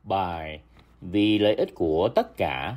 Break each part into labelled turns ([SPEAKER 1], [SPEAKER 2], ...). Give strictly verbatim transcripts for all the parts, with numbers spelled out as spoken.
[SPEAKER 1] Bài Vì lợi ích của tất cả.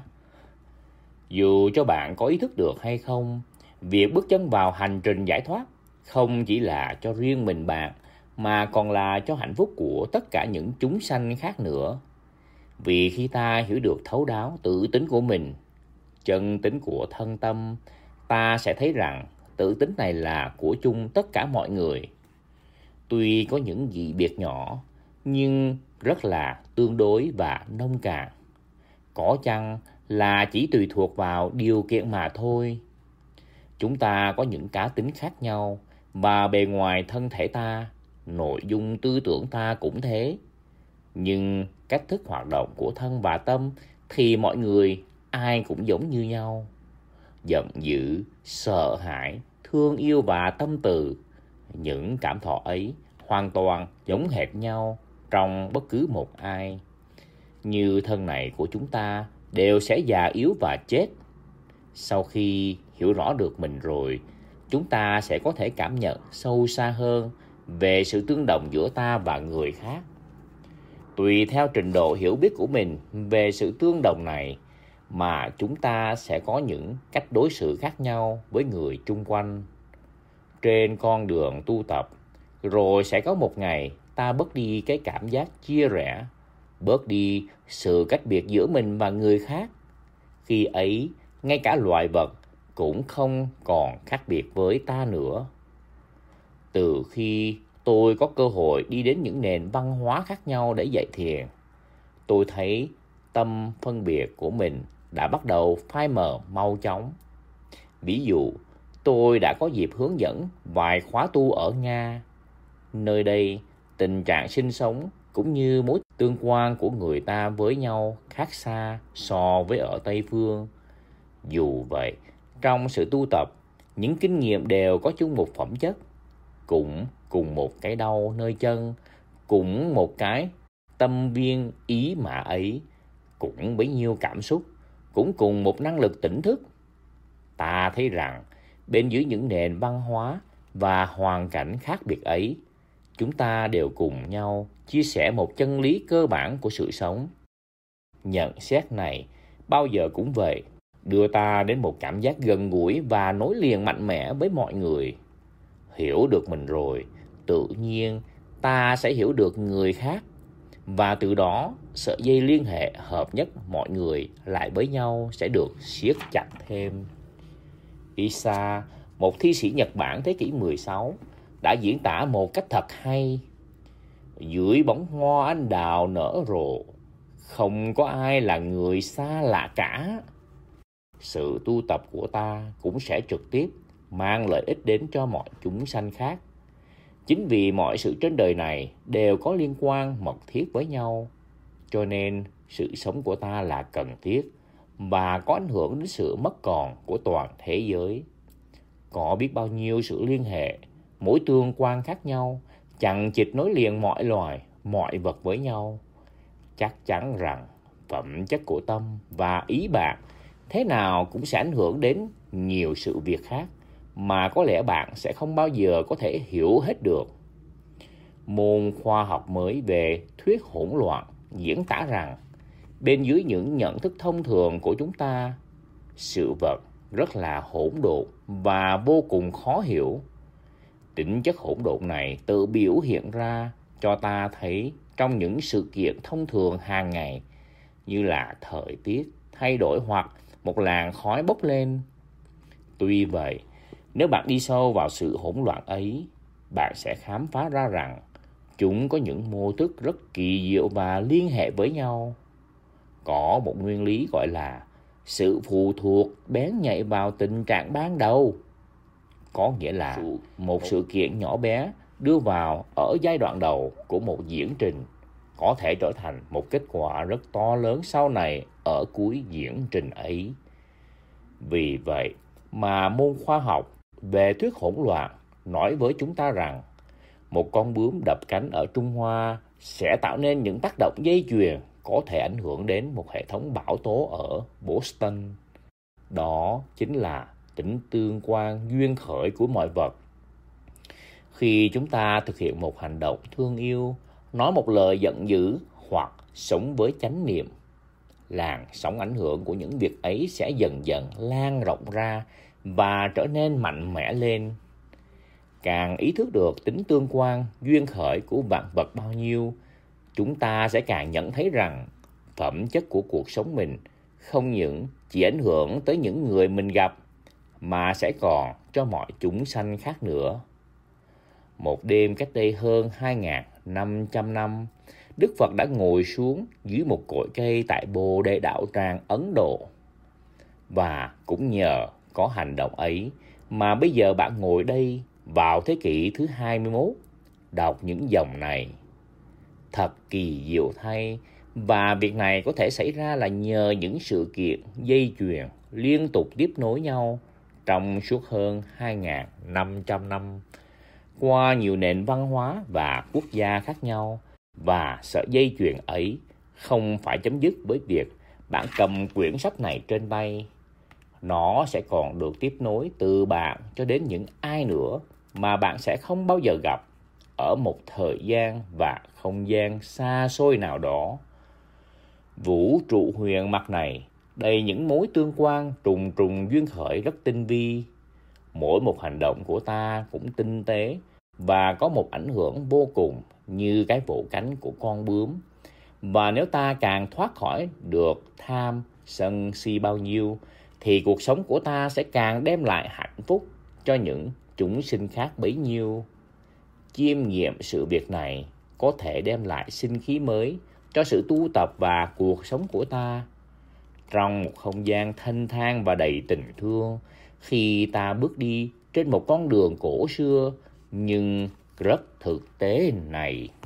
[SPEAKER 1] Dù cho bạn có ý thức được hay không, việc bước chân vào hành trình giải thoát không chỉ là cho riêng mình bạn, mà còn là cho hạnh phúc của tất cả những chúng sanh khác nữa. Vì khi ta hiểu được thấu đáo tự tính của mình, chân tính của thân tâm, ta sẽ thấy rằng tự tính này là của chung tất cả mọi người. Tuy có những dị biệt nhỏ, nhưng rất là tương đối và nông cạn. Có chăng là chỉ tùy thuộc vào điều kiện mà thôi. Chúng ta có những cá tính khác nhau, và bề ngoài thân thể ta, nội dung tư tưởng ta cũng thế. Nhưng cách thức hoạt động của thân và tâm thì mọi người ai cũng giống như nhau. Giận dữ, sợ hãi, thương yêu và tâm từ, những cảm thọ ấy hoàn toàn giống hệt nhau trong bất cứ một ai. Như thân này của chúng ta đều sẽ già yếu và chết. Sau khi hiểu rõ được mình rồi, chúng ta sẽ có thể cảm nhận sâu xa hơn về sự tương đồng giữa ta và người khác. Tùy theo trình độ hiểu biết của mình về sự tương đồng này mà chúng ta sẽ có những cách đối xử khác nhau với người chung quanh. Trên con đường tu tập, rồi sẽ có một ngày ta bớt đi cái cảm giác chia rẽ, bớt đi sự cách biệt giữa mình và người khác. Khi ấy, ngay cả loài vật cũng không còn khác biệt với ta nữa. Từ khi tôi có cơ hội đi đến những nền văn hóa khác nhau để dạy thiền, tôi thấy tâm phân biệt của mình đã bắt đầu phai mờ mau chóng. Ví dụ, tôi đã có dịp hướng dẫn vài khóa tu ở Nga. Nơi đây, tình trạng sinh sống cũng như mối tương quan của người ta với nhau khác xa so với ở Tây Phương. Dù vậy, trong sự tu tập, những kinh nghiệm đều có chung một phẩm chất, cũng cùng một cái đau nơi chân, cũng một cái tâm viên ý mã ấy, cũng bấy nhiêu cảm xúc, cũng cùng một năng lực tỉnh thức. Ta thấy rằng bên dưới những nền văn hóa và hoàn cảnh khác biệt ấy, chúng ta đều cùng nhau chia sẻ một chân lý cơ bản của sự sống. Nhận xét này bao giờ cũng vậy, đưa ta đến một cảm giác gần gũi và nối liền mạnh mẽ với mọi người. Hiểu được mình rồi, tự nhiên ta sẽ hiểu được người khác, và từ đó sợi dây liên hệ hợp nhất mọi người lại với nhau sẽ được siết chặt thêm. Issa, một thi sĩ Nhật Bản thế kỷ mười sáu, đã diễn tả một cách thật hay. Dưới bóng hoa anh đào nở rộ, không có ai là người xa lạ cả. Sự tu tập của ta cũng sẽ trực tiếp mang lợi ích đến cho mọi chúng sanh khác. Chính vì mọi sự trên đời này đều có liên quan mật thiết với nhau, cho nên sự sống của ta là cần thiết và có ảnh hưởng đến sự mất còn của toàn thế giới. Có biết bao nhiêu sự liên hệ, mối tương quan khác nhau, chằng chịt nối liền mọi loài, mọi vật với nhau. Chắc chắn rằng phẩm chất của tâm và ý bạn thế nào cũng sẽ ảnh hưởng đến nhiều sự việc khác mà có lẽ bạn sẽ không bao giờ có thể hiểu hết được. Môn khoa học mới về thuyết hỗn loạn diễn tả rằng bên dưới những nhận thức thông thường của chúng ta, sự vật rất là hỗn độn và vô cùng khó hiểu. Tính chất hỗn độn này tự biểu hiện ra cho ta thấy trong những sự kiện thông thường hàng ngày, như là thời tiết thay đổi hoặc một làn khói bốc lên. Tuy vậy, nếu bạn đi sâu vào sự hỗn loạn ấy, bạn sẽ khám phá ra rằng chúng có những mô thức rất kỳ diệu và liên hệ với nhau. Có một nguyên lý gọi là sự phụ thuộc bén nhạy vào tình trạng ban đầu. Có nghĩa là một sự kiện nhỏ bé đưa vào ở giai đoạn đầu của một diễn trình có thể trở thành một kết quả rất to lớn sau này ở cuối diễn trình ấy. Vì vậy mà môn khoa học về thuyết hỗn loạn nói với chúng ta rằng một con bướm đập cánh ở Trung Hoa sẽ tạo nên những tác động dây chuyền có thể ảnh hưởng đến một hệ thống bão tố ở Boston. Đó chính là tính tương quan duyên khởi của mọi vật. Khi chúng ta thực hiện một hành động thương yêu, nói một lời giận dữ hoặc sống với chánh niệm, làn sóng ảnh hưởng của những việc ấy sẽ dần dần lan rộng ra và trở nên mạnh mẽ lên. Càng ý thức được tính tương quan, duyên khởi của vạn vật bao nhiêu, chúng ta sẽ càng nhận thấy rằng phẩm chất của cuộc sống mình không những chỉ ảnh hưởng tới những người mình gặp, mà sẽ còn cho mọi chúng sanh khác nữa. Một đêm cách đây hơn hai nghìn năm trăm năm, Đức Phật đã ngồi xuống dưới một cội cây tại Bồ Đề Đạo Tràng, Ấn Độ. Và cũng nhờ có hành động ấy mà bây giờ bạn ngồi đây vào thế kỷ thứ hai mươi mốt, đọc những dòng này. Thật kỳ diệu thay, và việc này có thể xảy ra là nhờ những sự kiện dây chuyền liên tục tiếp nối nhau trong suốt hơn hai nghìn năm trăm năm, qua nhiều nền văn hóa và quốc gia khác nhau. Và sợi dây chuyền ấy không phải chấm dứt với việc bạn cầm quyển sách này trên tay. Nó sẽ còn được tiếp nối từ bạn cho đến những ai nữa mà bạn sẽ không bao giờ gặp ở một thời gian và không gian xa xôi nào đó. Vũ trụ huyền mặt này đầy những mối tương quan trùng trùng duyên khởi rất tinh vi. Mỗi một hành động của ta cũng tinh tế và có một ảnh hưởng vô cùng như cái vỗ cánh của con bướm. Và nếu ta càng thoát khỏi được tham, sân si bao nhiêu, thì cuộc sống của ta sẽ càng đem lại hạnh phúc cho những chúng sinh khác bấy nhiêu. Chiêm nghiệm sự việc này có thể đem lại sinh khí mới cho sự tu tập và cuộc sống của ta. Trong một không gian thanh thang và đầy tình thương, khi ta bước đi trên một con đường cổ xưa nhưng rất thực tế này.